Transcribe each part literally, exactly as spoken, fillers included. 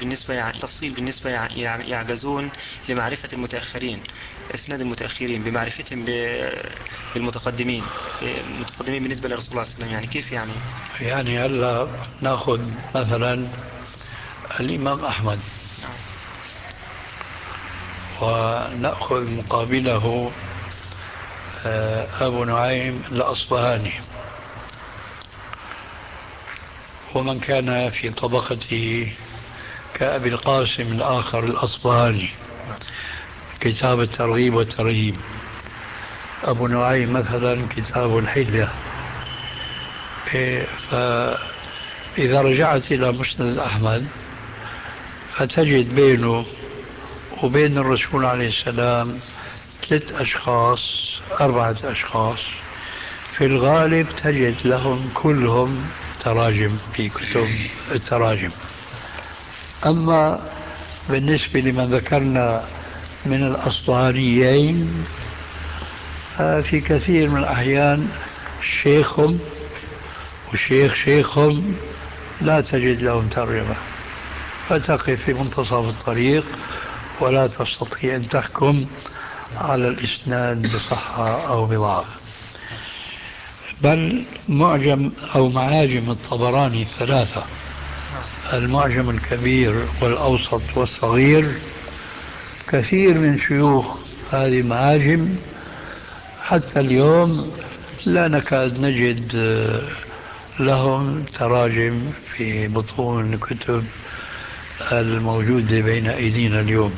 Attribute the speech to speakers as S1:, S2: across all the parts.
S1: بالنسبة يعني تفصيل بالنسبة يعني يعجزون لمعرفة المتأخرين، إسناد المتأخرين بمعرفتهم بالمتقدمين المتقدمين بالنسبة لرسول الله صلى الله عليه وسلم، يعني كيف يعني؟
S2: يعني هلا ناخذ مثلا الإمام أحمد ونأخذ مقابله أبو نعيم الأصبهاني ومن كان في طبقته كأبي القاسم الآخر الأصبهاني، كتاب الترغيب والترهيب. أبو نعيم مثلا كتاب الحلية. فإذا رجعت إلى مسند أحمد فتجد بينه وبين الرسول عليه السلام ثلاث أشخاص أربعة أشخاص في الغالب تجد لهم كلهم تراجم في كتب التراجم. أما بالنسبة لمن ذكرنا من الأصبهانيين في كثير من الأحيان شيخهم وشيخ شيخهم لا تجد لهم ترجمة، فتقف في منتصف الطريق ولا تستطيع أن تحكم على الإسناد بصحة أو بضعف. بل معجم أو معاجم الطبراني الثلاثة، المعجم الكبير والأوسط والصغير، كثير من شيوخ هذه المعاجم حتى اليوم لا نكاد نجد لهم تراجم في بطون الكتب الموجودة بين أيدينا اليوم.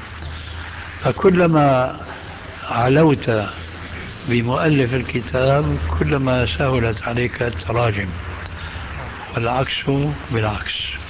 S2: فكلما علوت بمؤلف الكتاب كلما سهلت عليك التراجم، والعكس بالعكس.